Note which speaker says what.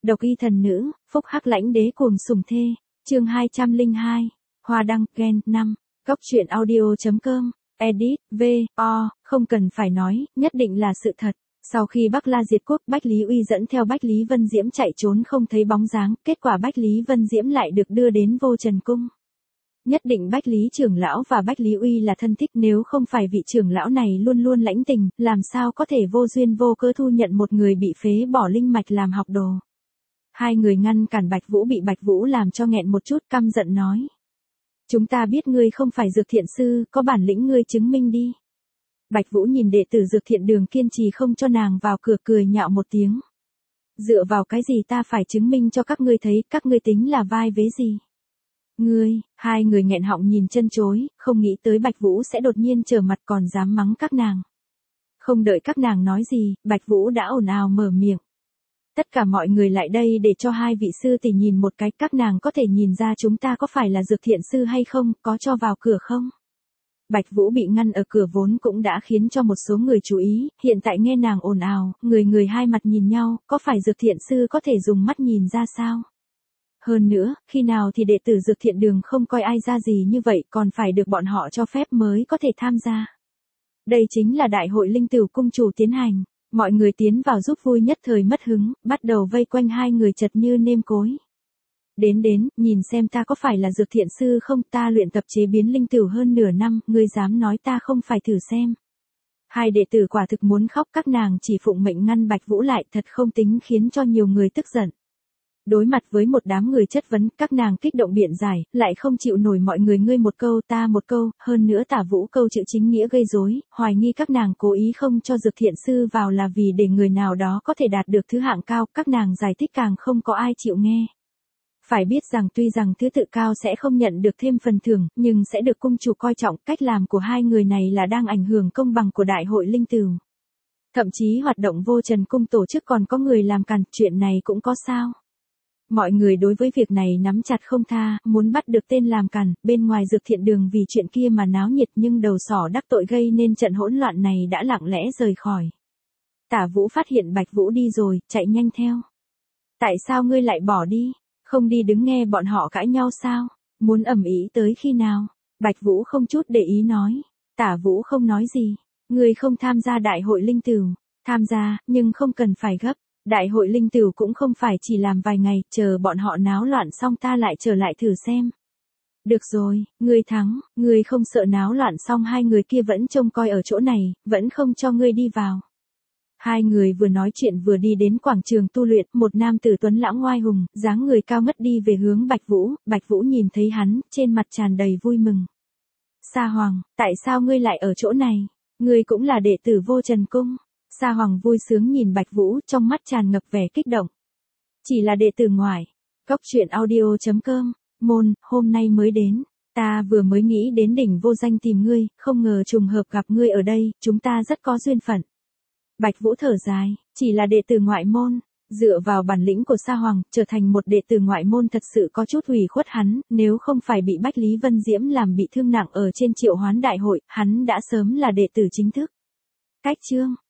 Speaker 1: Độc y thần nữ, phúc hắc lãnh đế cuồng sủng thê. Chương 202. Hoa đăng, gen, 5. Góc truyện audio.com. Edit, V.O. Không cần phải nói, nhất định là sự thật. Sau khi Bắc La diệt quốc, Bách Lý Uy dẫn theo Bách Lý Vân Diễm chạy trốn không thấy bóng dáng, kết quả Bách Lý Vân Diễm lại được đưa đến Vô Trần Cung. Nhất định Bách Lý trưởng lão và Bách Lý Uy là thân thích, nếu không phải vị trưởng lão này luôn luôn lãnh tình, làm sao có thể vô duyên vô cớ thu nhận một người bị phế bỏ linh mạch làm học đồ. Hai người ngăn cản Bạch Vũ bị Bạch Vũ làm cho nghẹn một chút, căm giận nói. Chúng ta biết ngươi không phải Dược Thiện Sư, có bản lĩnh ngươi chứng minh đi. Bạch Vũ nhìn đệ tử Dược Thiện Đường kiên trì không cho nàng vào cửa, cười nhạo một tiếng. Dựa vào cái gì ta phải chứng minh cho các ngươi thấy, các ngươi tính là vai vế gì? Ngươi, hai người nghẹn họng nhìn chân chối, không nghĩ tới Bạch Vũ sẽ đột nhiên trở mặt còn dám mắng các nàng. Không đợi các nàng nói gì, Bạch Vũ đã ồn ào mở miệng. Tất cả mọi người lại đây để cho hai vị sư tỷ nhìn một cái, các nàng có thể nhìn ra chúng ta có phải là Dược Thiện Sư hay không, có cho vào cửa không? Bạch Vũ bị ngăn ở cửa vốn cũng đã khiến cho một số người chú ý, hiện tại nghe nàng ồn ào, người hai mặt nhìn nhau, có phải Dược Thiện Sư có thể dùng mắt nhìn ra sao? Hơn nữa, khi nào thì đệ tử Dược Thiện Đường không coi ai ra gì như vậy, còn phải được bọn họ cho phép mới có thể tham gia. Đây chính là đại hội Linh Tửu Cung chủ tiến hành, mọi người tiến vào giúp vui nhất thời mất hứng, bắt đầu vây quanh hai người chật như nêm cối. Đến, nhìn xem ta có phải là Dược Thiện Sư không, ta luyện tập chế biến linh tửu hơn nửa năm, ngươi dám nói ta không phải thử xem. Hai đệ tử quả thực muốn khóc, các nàng chỉ phụng mệnh ngăn Bạch Vũ lại, thật không tính khiến cho nhiều người tức giận. Đối mặt với một đám người chất vấn, các nàng kích động biện giải, lại không chịu nổi mọi người ngươi một câu ta một câu, hơn nữa Tả Vũ câu chữ chính nghĩa gây rối, hoài nghi các nàng cố ý không cho Dược Thiện Sư vào là vì để người nào đó có thể đạt được thứ hạng cao, các nàng giải thích càng không có ai chịu nghe. Phải biết rằng tuy rằng thứ tự cao sẽ không nhận được thêm phần thưởng, nhưng sẽ được cung chủ coi trọng, cách làm của hai người này là đang ảnh hưởng công bằng của đại hội Linh Tửu. Thậm chí hoạt động Vô Trần Cung tổ chức còn có người làm cản, chuyện này cũng có sao? Mọi người đối với việc này nắm chặt không tha, muốn bắt được tên làm cản, bên ngoài Dược Thiện Đường vì chuyện kia mà náo nhiệt, nhưng đầu sỏ đắc tội gây nên trận hỗn loạn này đã lặng lẽ rời khỏi. Tả Vũ phát hiện Bạch Vũ đi rồi, chạy nhanh theo. Tại sao ngươi lại bỏ đi? Không đi đứng nghe bọn họ cãi nhau sao? Muốn ầm ĩ tới khi nào? Bạch Vũ không chút để ý nói. Tả Vũ không nói gì. Ngươi không tham gia đại hội Linh Tửu. Tham gia, nhưng không cần phải gấp. Đại hội Linh Tửu cũng không phải chỉ làm vài ngày, chờ bọn họ náo loạn xong ta lại trở lại thử xem. Được rồi, ngươi thắng, ngươi không sợ náo loạn xong hai người kia vẫn trông coi ở chỗ này, vẫn không cho ngươi đi vào. Hai người vừa nói chuyện vừa đi đến quảng trường tu luyện, một nam tử tuấn lãng ngoai hùng, dáng người cao ngất đi về hướng Bạch Vũ nhìn thấy hắn, trên mặt tràn đầy vui mừng. Sa Hoàng, tại sao ngươi lại ở chỗ này? Ngươi cũng là đệ tử Vô Trần Cung. Sa Hoàng vui sướng nhìn Bạch Vũ, trong mắt tràn ngập vẻ kích động. Chỉ là đệ tử ngoại. Góc truyện audio.com. Môn, hôm nay mới đến. Ta vừa mới nghĩ đến đỉnh vô danh tìm ngươi, không ngờ trùng hợp gặp ngươi ở đây, chúng ta rất có duyên phận. Bạch Vũ thở dài, chỉ là đệ tử ngoại môn. Dựa vào bản lĩnh của Sa Hoàng, trở thành một đệ tử ngoại môn thật sự có chút ủy khuất hắn, nếu không phải bị Bách Lý Vân Diễm làm bị thương nặng ở trên Triệu Hoán đại hội, hắn đã sớm là đệ tử chính thức. Cách chương.